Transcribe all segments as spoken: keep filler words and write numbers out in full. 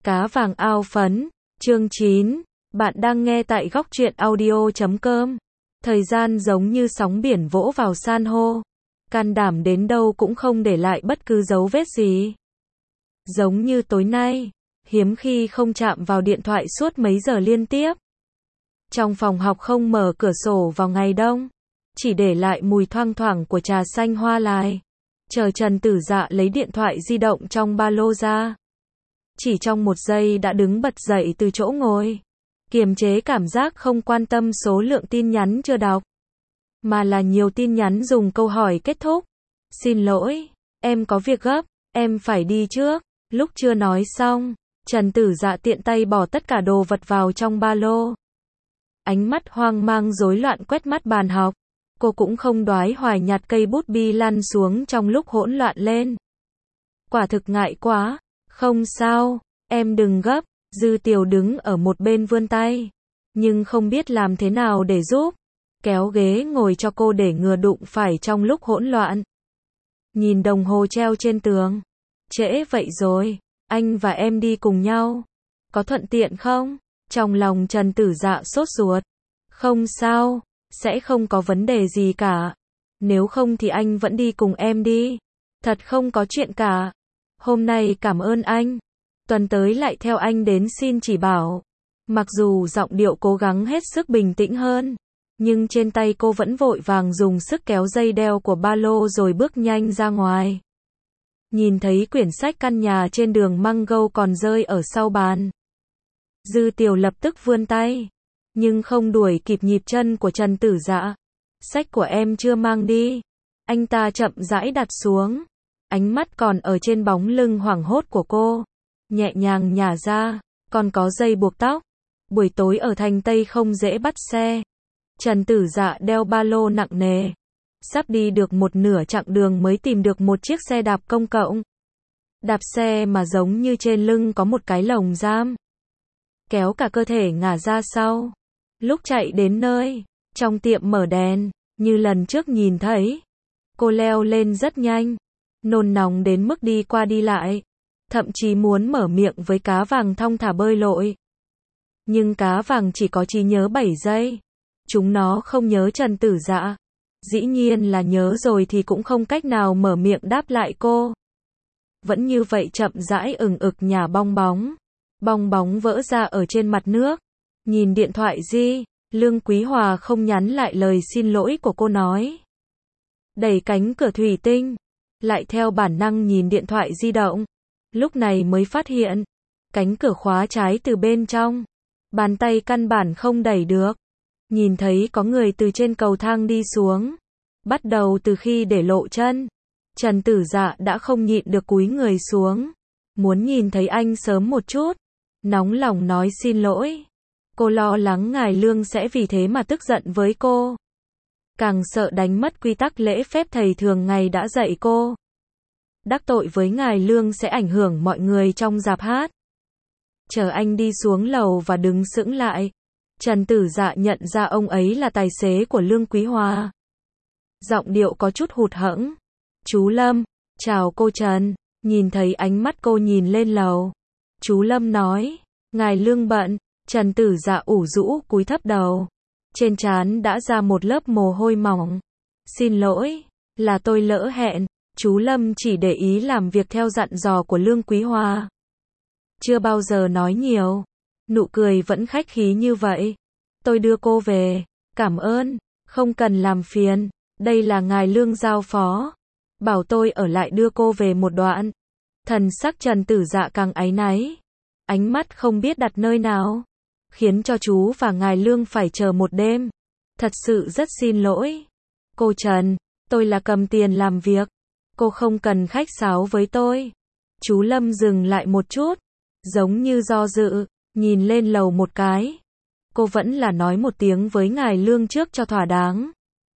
Cá vàng ao phấn, chương chín. Bạn đang nghe tại góc truyện audio chấm com. Thời gian giống như sóng biển vỗ vào san hô. Can đảm đến đâu cũng không để lại bất cứ dấu vết gì. Giống như tối nay, hiếm khi không chạm vào điện thoại suốt mấy giờ liên tiếp. Trong phòng học không mở cửa sổ vào ngày đông, chỉ để lại mùi thoang thoảng của trà xanh hoa lai. Chờ Trần Tử Dạ lấy điện thoại di động trong ba lô ra. Chỉ trong một giây đã đứng bật dậy từ chỗ ngồi. Kiềm chế cảm giác không quan tâm số lượng tin nhắn chưa đọc. Mà là nhiều tin nhắn dùng câu hỏi kết thúc. Xin lỗi, em có việc gấp, em phải đi trước. Lúc chưa nói xong, Trần Tử Dạ tiện tay bỏ tất cả đồ vật vào trong ba lô. Ánh mắt hoang mang rối loạn quét mắt bàn học. Cô cũng không đoái hoài nhặt cây bút bi lăn xuống trong lúc hỗn loạn lên. Quả thực ngại quá. Không sao, em đừng gấp. Dư Tiểu đứng ở một bên vươn tay, nhưng không biết làm thế nào để giúp. Kéo ghế ngồi cho cô để ngừa đụng phải trong lúc hỗn loạn. Nhìn đồng hồ treo trên tường. Trễ vậy rồi, anh và em đi cùng nhau. Có thuận tiện không? Trong lòng Trần Tử Dạ sốt ruột. Không sao, sẽ không có vấn đề gì cả. Nếu không thì anh vẫn đi cùng em đi. Thật không có chuyện cả. Hôm nay cảm ơn anh. Tuần tới lại theo anh đến xin chỉ bảo. Mặc dù giọng điệu cố gắng hết sức bình tĩnh hơn, nhưng trên tay cô vẫn vội vàng dùng sức kéo dây đeo của ba lô rồi bước nhanh ra ngoài. Nhìn thấy quyển sách Căn nhà trên đường Mango còn rơi ở sau bàn. Dư Tiểu lập tức vươn tay, nhưng không đuổi kịp nhịp chân của Trần Tử Dạ. Sách của em chưa mang đi. Anh ta chậm rãi đặt xuống. Ánh mắt còn ở trên bóng lưng hoảng hốt của cô. Nhẹ nhàng nhả ra, còn có dây buộc tóc. Buổi tối ở thành Tây không dễ bắt xe. Trần Tử Dạ đeo ba lô nặng nề. Sắp đi được một nửa chặng đường mới tìm được một chiếc xe đạp công cộng. Đạp xe mà giống như trên lưng có một cái lồng giam. Kéo cả cơ thể ngả ra sau. Lúc chạy đến nơi, trong tiệm mở đèn, như lần trước nhìn thấy. Cô leo lên rất nhanh. Nôn nóng đến mức đi qua đi lại. Thậm chí muốn mở miệng với cá vàng thong thả bơi lội. Nhưng cá vàng chỉ có trí nhớ bảy giây. Chúng nó không nhớ Trần Tử Dạ. Dĩ nhiên là nhớ rồi thì cũng không cách nào mở miệng đáp lại cô. Vẫn như vậy chậm rãi ừng ực nhả bong bóng. Bong bóng vỡ ra ở trên mặt nước. Nhìn điện thoại di, Lương Quý Hòa không nhắn lại lời xin lỗi của cô nói. Đẩy cánh cửa thủy tinh. Lại theo bản năng nhìn điện thoại di động. Lúc này mới phát hiện, cánh cửa khóa trái từ bên trong. Bàn tay căn bản không đẩy được. Nhìn thấy có người từ trên cầu thang đi xuống. Bắt đầu từ khi để lộ chân, Trần Tử Dạ đã không nhịn được cúi người xuống. Muốn nhìn thấy anh sớm một chút. Nóng lòng nói xin lỗi. Cô lo lắng ngài Lương sẽ vì thế mà tức giận với cô. Càng sợ đánh mất quy tắc lễ phép thầy thường ngày đã dạy cô. Đắc tội với ngài Lương sẽ ảnh hưởng mọi người trong rạp hát. Chờ anh đi xuống lầu và đứng sững lại. Trần Tử Dạ nhận ra ông ấy là tài xế của Lương Quý Hòa. Giọng điệu có chút hụt hẫng. Chú Lâm, chào cô Trần. Nhìn thấy ánh mắt cô nhìn lên lầu. Chú Lâm nói, ngài Lương bận. Trần Tử Dạ ủ rũ cúi thấp đầu. Trên trán đã ra một lớp mồ hôi mỏng. Xin lỗi, là tôi lỡ hẹn. Chú Lâm chỉ để ý làm việc theo dặn dò của Lương Quý Hòa. Chưa bao giờ nói nhiều. Nụ cười vẫn khách khí như vậy. Tôi đưa cô về. Cảm ơn. Không cần làm phiền. Đây là ngài Lương giao phó. Bảo tôi ở lại đưa cô về một đoạn. Thần sắc Trần Tử Dạ càng áy náy. Ánh mắt không biết đặt nơi nào. Khiến cho chú và ngài Lương phải chờ một đêm. Thật sự rất xin lỗi. Cô Trần, tôi là cầm tiền làm việc. Cô không cần khách sáo với tôi. Chú Lâm dừng lại một chút. Giống như do dự. Nhìn lên lầu một cái. Cô vẫn là nói một tiếng với ngài Lương trước cho thỏa đáng.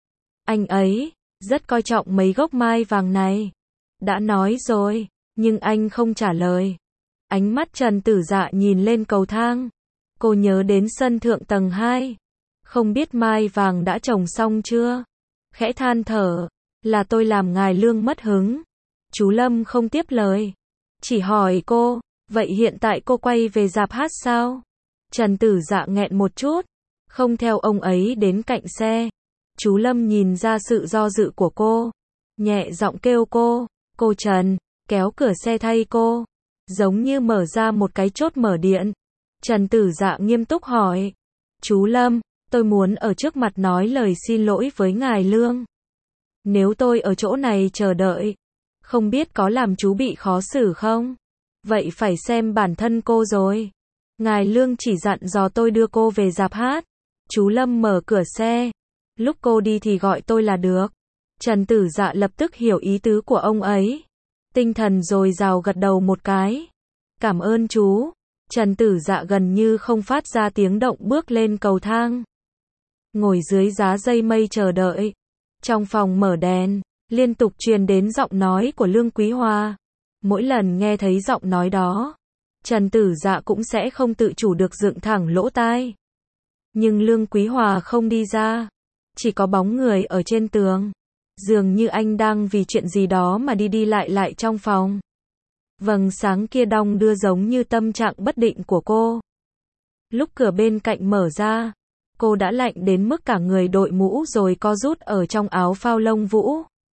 Anh ấy rất coi trọng mấy gốc mai vàng này. Đã nói rồi. Nhưng anh không trả lời. Ánh mắt Trần Tử Dạ nhìn lên cầu thang. Cô nhớ đến sân thượng tầng hai. Không biết mai vàng đã trồng xong chưa? Khẽ than thở. Là tôi làm ngài Lương mất hứng. Chú Lâm không tiếp lời. Chỉ hỏi cô, Vậy hiện tại cô quay về rạp hát sao? Trần Tử Dạ nghẹn một chút, không theo ông ấy đến cạnh xe. Chú Lâm nhìn ra sự do dự của cô, nhẹ giọng kêu cô, cô Trần, kéo cửa xe thay cô, giống như mở ra một cái chốt mở điện. Trần Tử Dạ nghiêm túc hỏi, chú Lâm, tôi muốn ở trước mặt nói lời xin lỗi với ngài Lương. Nếu tôi ở chỗ này chờ đợi, không biết có làm chú bị khó xử không? Vậy phải xem bản thân cô rồi. Ngài Lương chỉ dặn dò tôi đưa cô về rạp hát. Chú Lâm mở cửa xe. Lúc cô đi thì gọi tôi là được. Trần Tử Dạ lập tức hiểu ý tứ của ông ấy. Tinh thần dồi dào gật đầu một cái. Cảm ơn chú. Trần Tử Dạ gần như không phát ra tiếng động bước lên cầu thang. Ngồi dưới giá dây mây chờ đợi. Trong phòng mở đèn, liên tục truyền đến giọng nói của Lương Quý Hoa. Mỗi lần nghe thấy giọng nói đó, Trần Tử Dạ cũng sẽ không tự chủ được dựng thẳng lỗ tai. Nhưng Lương Quý Hoa không đi ra, chỉ có bóng người ở trên tường. Dường như anh đang vì chuyện gì đó mà đi đi lại lại trong phòng. Vầng sáng kia đong đưa giống như tâm trạng bất định của cô. Lúc cửa bên cạnh mở ra, cô đã lạnh đến mức cả người đội mũ rồi co rút ở trong áo phao lông vũ.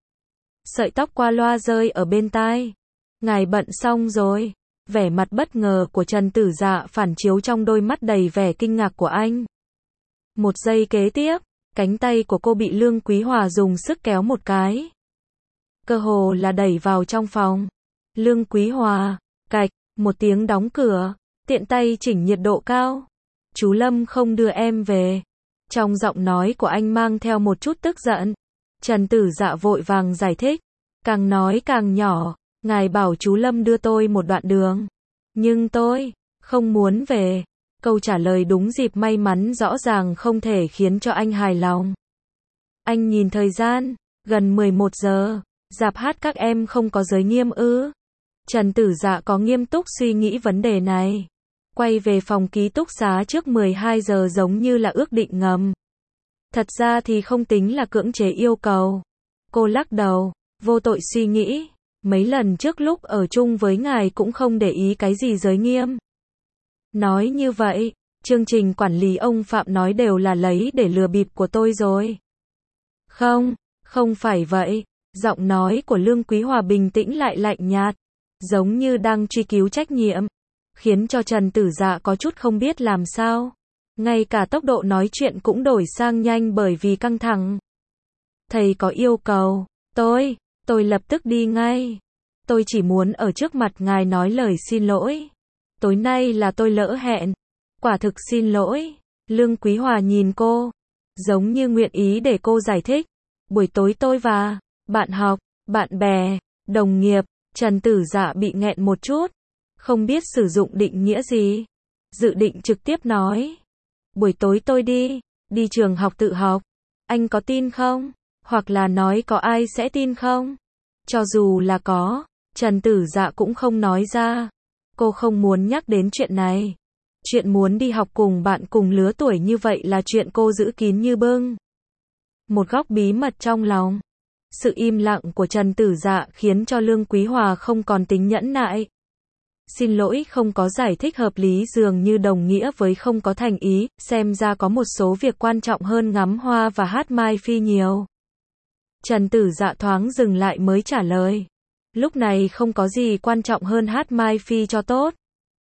Sợi tóc qua loa rơi ở bên tai. Ngài bận xong rồi. Vẻ mặt bất ngờ của Trần Tử Dạ phản chiếu trong đôi mắt đầy vẻ kinh ngạc của anh. Một giây kế tiếp, cánh tay của cô bị Lương Quý Hoa dùng sức kéo một cái. Cơ hồ là đẩy vào trong phòng. Lương Quý Hoa, cạch, một tiếng đóng cửa, tiện tay chỉnh nhiệt độ cao. Chú Lâm không đưa em về. Trong giọng nói của anh mang theo một chút tức giận. Trần Tử Dạ vội vàng giải thích. Càng nói càng nhỏ. Ngài bảo chú Lâm đưa tôi một đoạn đường. Nhưng tôi không muốn về. Câu trả lời đúng dịp may mắn rõ ràng không thể khiến cho anh hài lòng. Anh nhìn thời gian, gần mười một giờ, rạp hát các em không có giới nghiêm ư? Trần Tử Dạ có nghiêm túc suy nghĩ vấn đề này. Quay về phòng ký túc xá trước mười hai giờ giống như là ước định ngầm. Thật ra thì không tính là cưỡng chế yêu cầu. Cô lắc đầu, vô tội suy nghĩ. Mấy lần trước lúc ở chung với ngài cũng không để ý cái gì giới nghiêm. Nói như vậy, chương trình quản lý ông Phạm nói đều là lấy để lừa bịp của tôi rồi. Không, không phải vậy. Giọng nói của Lương Quý Hoa bình tĩnh lại lạnh nhạt, giống như đang truy cứu trách nhiệm, khiến cho Trần Tử Dạ có chút không biết làm sao. Ngay cả tốc độ nói chuyện cũng đổi sang nhanh bởi vì căng thẳng. Thầy có yêu cầu, tôi, tôi lập tức đi ngay. Tôi chỉ muốn ở trước mặt ngài nói lời xin lỗi. Tối nay là tôi lỡ hẹn. Quả thực xin lỗi. Lương Quý Hoa nhìn cô, giống như nguyện ý để cô giải thích. Buổi tối tôi và bạn học, bạn bè, đồng nghiệp, Trần Tử Dạ bị nghẹn một chút. Không biết sử dụng định nghĩa gì. Dự định trực tiếp nói. Buổi tối tôi đi, đi trường học tự học. Anh có tin không? Hoặc là nói có ai sẽ tin không? Cho dù là có, Trần Tử Dạ cũng không nói ra. Cô không muốn nhắc đến chuyện này. Chuyện muốn đi học cùng bạn cùng lứa tuổi như vậy là chuyện cô giữ kín như bưng. Một góc bí mật trong lòng. Sự im lặng của Trần Tử Dạ khiến cho Lương Quý Hoa không còn tính nhẫn nại. Xin lỗi không có giải thích hợp lý dường như đồng nghĩa với không có thành ý, xem ra có một số việc quan trọng hơn ngắm hoa và hát Mai Phi nhiều. Trần Tử Dạ thoáng dừng lại mới trả lời. Lúc này không có gì quan trọng hơn hát Mai Phi cho tốt.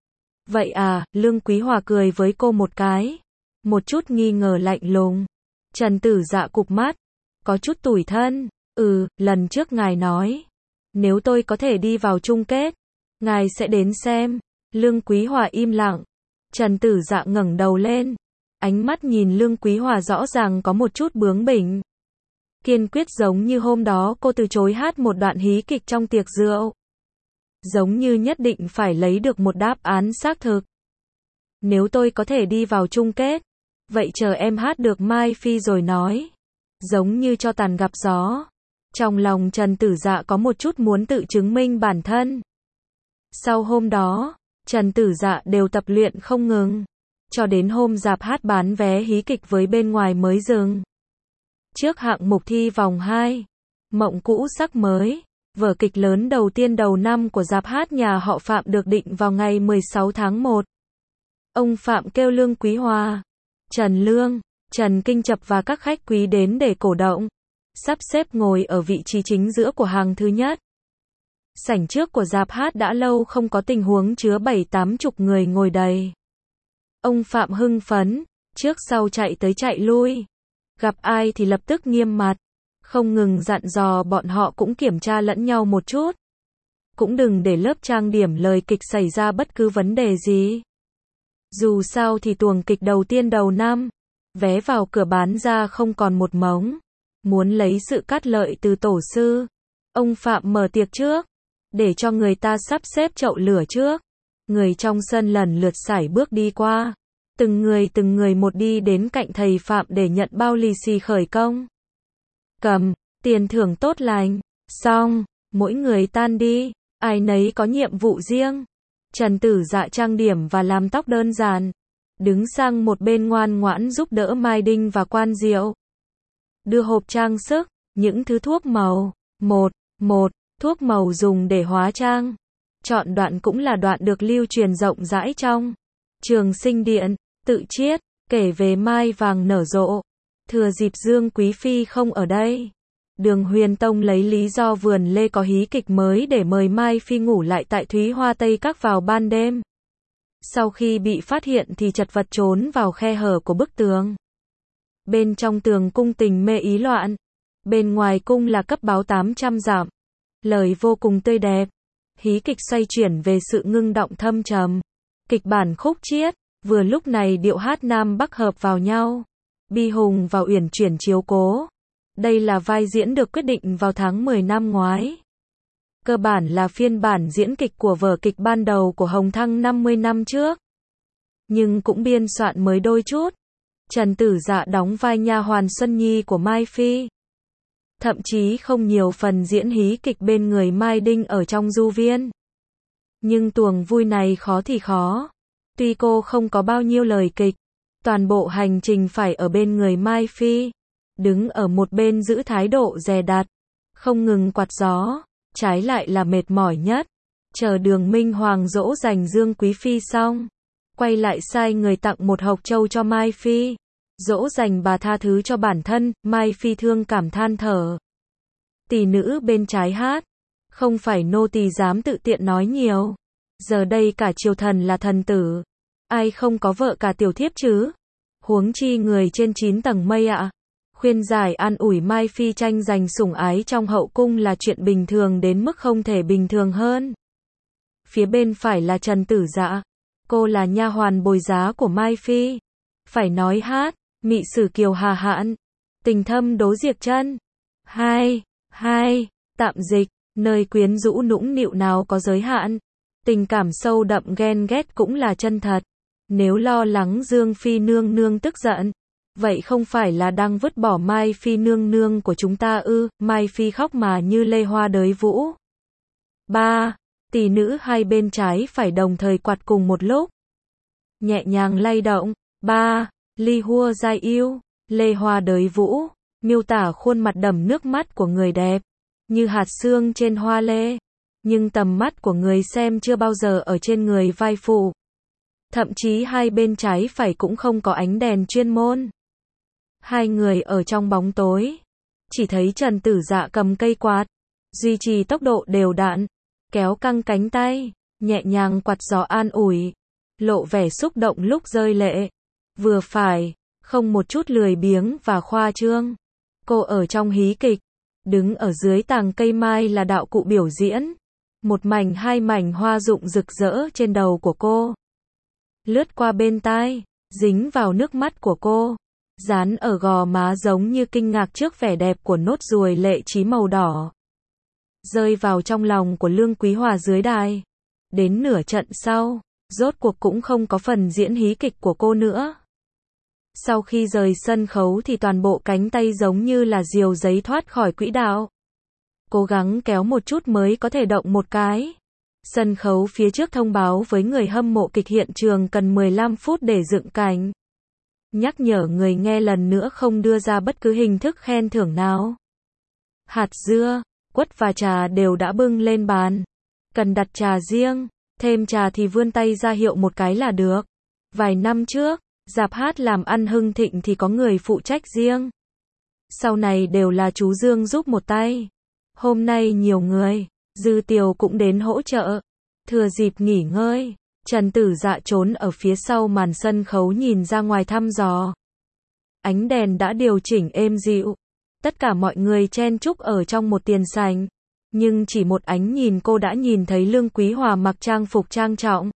Vậy à, Lương Quý Hoa cười với cô một cái. Một chút nghi ngờ lạnh lùng. Trần Tử Dạ cụp mắt. Có chút tủi thân. Ừ, lần trước ngài nói. Nếu tôi có thể đi vào chung kết, ngài sẽ đến xem. Lương Quý Hoa im lặng. Trần Tử Dạ ngẩng đầu lên. Ánh mắt nhìn Lương Quý Hoa rõ ràng có một chút bướng bỉnh. Kiên quyết giống như hôm đó cô từ chối hát một đoạn hí kịch trong tiệc rượu. Giống như nhất định phải lấy được một đáp án xác thực. Nếu tôi có thể đi vào chung kết, vậy chờ em hát được Mai Phi rồi nói. Giống như cho tàn gặp gió. Trong lòng Trần Tử Dạ có một chút muốn tự chứng minh bản thân. Sau hôm đó, Trần Tử Dạ đều tập luyện không ngừng. Cho đến hôm rạp hát bán vé hí kịch với bên ngoài mới dừng. Trước hạng mục thi vòng hai, mộng cũ sắc mới. Vở kịch lớn đầu tiên đầu năm của rạp hát nhà họ Phạm được định vào ngày mười sáu tháng một. Ông Phạm kêu Lương Quý Hòa, Trần Lương, Trần Kinh Chập và các khách quý đến để cổ động, sắp xếp ngồi ở vị trí chính giữa của hàng thứ nhất. Sảnh trước của rạp hát đã lâu không có tình huống chứa bảy tám chục người ngồi đầy. Ông Phạm hưng phấn, trước sau chạy tới chạy lui. Gặp ai thì lập tức nghiêm mặt, không ngừng dặn dò bọn họ cũng kiểm tra lẫn nhau một chút. Cũng đừng để lớp trang điểm lời kịch xảy ra bất cứ vấn đề gì. Dù sao thì tuồng kịch đầu tiên đầu năm, vé vào cửa bán ra không còn một mống. Muốn lấy sự cát lợi từ tổ sư, ông Phạm mở tiệc trước, để cho người ta sắp xếp chậu lửa trước. Người trong sân lần lượt sải bước đi qua. Từng người từng người một đi đến cạnh thầy Phạm để nhận bao lì xì khởi công. Cầm, tiền thưởng tốt lành. Xong, mỗi người tan đi, ai nấy có nhiệm vụ riêng. Trần Tử Dạ trang điểm và làm tóc đơn giản, đứng sang một bên ngoan ngoãn giúp đỡ Mai Đinh và Quan Diệu. Đưa hộp trang sức, những thứ thuốc màu, một, một, thuốc màu dùng để hóa trang. Chọn đoạn cũng là đoạn được lưu truyền rộng rãi trong Trường Sinh Điện, tự chiết, kể về mai vàng nở rộ. Thừa dịp Dương Quý Phi không ở đây, Đường Huyền Tông lấy lý do vườn lê có hí kịch mới để mời Mai Phi ngủ lại tại Thúy Hoa Tây Các vào ban đêm. Sau khi bị phát hiện thì chật vật trốn vào khe hở của bức tường. Bên trong tường cung tình mê ý loạn, bên ngoài cung là cấp báo tám trăm dặm. Lời vô cùng tươi đẹp. Hí kịch xoay chuyển về sự ngưng động thâm trầm. Kịch bản khúc chiết, vừa lúc này điệu hát Nam Bắc hợp vào nhau. Bi Hùng và Uyển Chuyển chiếu cố. Đây là vai diễn được quyết định vào tháng mười năm ngoái. Cơ bản là phiên bản diễn kịch của vở kịch ban đầu của Hồng Thăng năm mươi năm trước. Nhưng cũng biên soạn mới đôi chút. Trần Tử Dạ đóng vai nha hoàn Xuân Nhi của Mai Phi. Thậm chí không nhiều phần diễn hí kịch bên người Mai Đinh ở trong du viên. Nhưng tuồng vui này khó thì khó. Tuy cô không có bao nhiêu lời kịch, toàn bộ hành trình phải ở bên người Mai Phi. Đứng ở một bên giữ thái độ dè đặt, không ngừng quạt gió, trái lại là mệt mỏi nhất. Chờ Đường Minh Hoàng dỗ dành Dương Quý Phi xong, quay lại sai người tặng một hộc châu cho Mai Phi. Dỗ dành bà tha thứ cho bản thân, Mai Phi thương cảm than thở. Tỷ nữ bên trái hát, không phải nô tỳ dám tự tiện nói nhiều. Giờ đây cả triều thần là thần tử, ai không có vợ cả tiểu thiếp chứ? Huống chi người trên chín tầng mây ạ. À. Khuyên giải an ủi Mai Phi tranh giành sủng ái trong hậu cung là chuyện bình thường đến mức không thể bình thường hơn. Phía bên phải là Trần Tử Dạ, cô là nha hoàn bồi giá của Mai Phi. Phải nói hát, mị sử kiều hà hãn, tình thâm đố diệt chân. Hai, hai, tạm dịch, nơi quyến rũ nũng nịu nào có giới hạn. Tình cảm sâu đậm ghen ghét cũng là chân thật. Nếu lo lắng Dương Phi nương nương tức giận, vậy không phải là đang vứt bỏ Mai Phi nương nương của chúng ta ư? Mai Phi khóc mà như lê hoa đới vũ. Ba, tỷ nữ hai bên trái phải đồng thời quạt cùng một lúc, nhẹ nhàng lay động. Ba, ly hua giai yêu, lê hoa đới vũ, miêu tả khuôn mặt đầm nước mắt của người đẹp, như hạt sương trên hoa lê. Nhưng tầm mắt của người xem chưa bao giờ ở trên người vai phụ. Thậm chí hai bên trái phải cũng không có ánh đèn chuyên môn. Hai người ở trong bóng tối. Chỉ thấy Trần Tử Dạ cầm cây quạt, duy trì tốc độ đều đặn, kéo căng cánh tay, nhẹ nhàng quạt gió an ủi, lộ vẻ xúc động lúc rơi lệ. Vừa phải, không một chút lười biếng và khoa trương. Cô ở trong hí kịch, đứng ở dưới tàng cây mai là đạo cụ biểu diễn. Một mảnh hai mảnh hoa rụng rực rỡ trên đầu của cô, lướt qua bên tai, dính vào nước mắt của cô, dán ở gò má giống như kinh ngạc trước vẻ đẹp của nốt ruồi lệ trí màu đỏ. Rơi vào trong lòng của Lương Quý Hòa dưới đài. Đến nửa trận sau, rốt cuộc cũng không có phần diễn hí kịch của cô nữa. Sau khi rời sân khấu thì toàn bộ cánh tay giống như là diều giấy thoát khỏi quỹ đạo. Cố gắng kéo một chút mới có thể động một cái. Sân khấu phía trước thông báo với người hâm mộ kịch hiện trường cần mười lăm phút để dựng cảnh. Nhắc nhở người nghe lần nữa không đưa ra bất cứ hình thức khen thưởng nào. Hạt dưa, Quất và trà đều đã bưng lên bàn. Cần đặt trà riêng, thêm trà thì vươn tay ra hiệu một cái là được. Vài năm trước, rạp hát làm ăn hưng thịnh thì có người phụ trách riêng. Sau này đều là chú Dương giúp một tay. Hôm nay nhiều người, Dư Tiều cũng đến hỗ trợ. Thừa dịp nghỉ ngơi, Trần Tử Dạ trốn ở phía sau màn sân khấu nhìn ra ngoài thăm dò. Ánh đèn đã điều chỉnh êm dịu. Tất cả mọi người chen chúc ở trong một tiền sảnh. Nhưng chỉ một ánh nhìn cô đã nhìn thấy Lương Quý Hòa mặc trang phục trang trọng.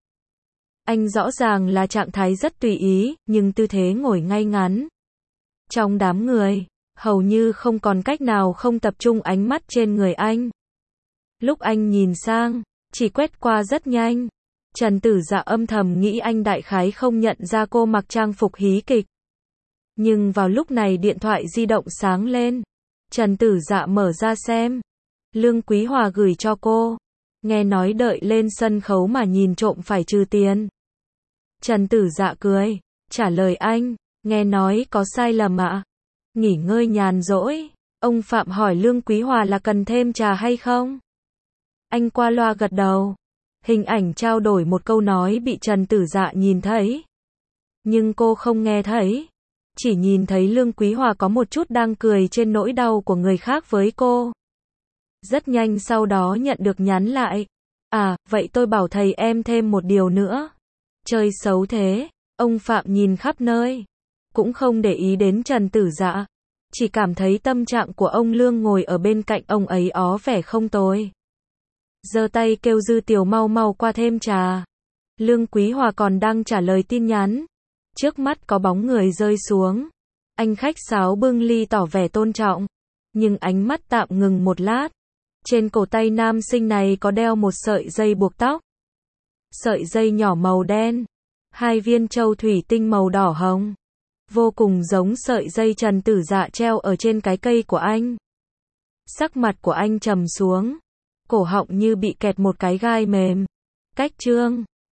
Anh rõ ràng là trạng thái rất tùy ý, nhưng tư thế ngồi ngay ngắn. Trong đám người, hầu như không còn cách nào không tập trung ánh mắt trên người anh. Lúc anh nhìn sang, chỉ quét qua rất nhanh. Trần Tử Dạ âm thầm nghĩ anh đại khái không nhận ra cô mặc trang phục hí kịch. Nhưng vào lúc này điện thoại di động sáng lên. Trần Tử Dạ mở ra xem. Lương Quý Hòa gửi cho cô. Nghe nói đợi lên sân khấu mà nhìn trộm phải trừ tiền. Trần Tử Dạ cười, trả lời anh, nghe nói có sai lầm ạ. Nghỉ ngơi nhàn rỗi, ông Phạm hỏi Lương Quý Hòa là cần thêm trà hay không? Anh qua loa gật đầu. Hình ảnh trao đổi một câu nói bị Trần Tử Dạ nhìn thấy. Nhưng cô không nghe thấy. Chỉ nhìn thấy Lương Quý Hòa có một chút đang cười trên nỗi đau của người khác với cô. Rất nhanh sau đó nhận được nhắn lại. À, vậy tôi bảo thầy em thêm một điều nữa. Chơi xấu thế. Ông Phạm nhìn khắp nơi. Cũng không để ý đến Trần Tử Dạ. Chỉ cảm thấy tâm trạng của ông Lương ngồi ở bên cạnh ông ấy ó vẻ không tồi. Giơ tay kêu Dư Tiều mau mau qua thêm trà. Lương Quý Hòa còn đang trả lời tin nhắn. Trước mắt có bóng người rơi xuống. Anh khách sáo bưng ly tỏ vẻ tôn trọng. Nhưng ánh mắt tạm ngừng một lát. Trên cổ tay nam sinh này có đeo một sợi dây buộc tóc. Sợi dây nhỏ màu đen. Hai viên châu thủy tinh màu đỏ hồng. Vô cùng giống sợi dây Trần Tử Dạ treo ở trên cái cây của anh. Sắc mặt của anh trầm xuống. Cổ họng như bị kẹt một cái gai mềm. Cách trương.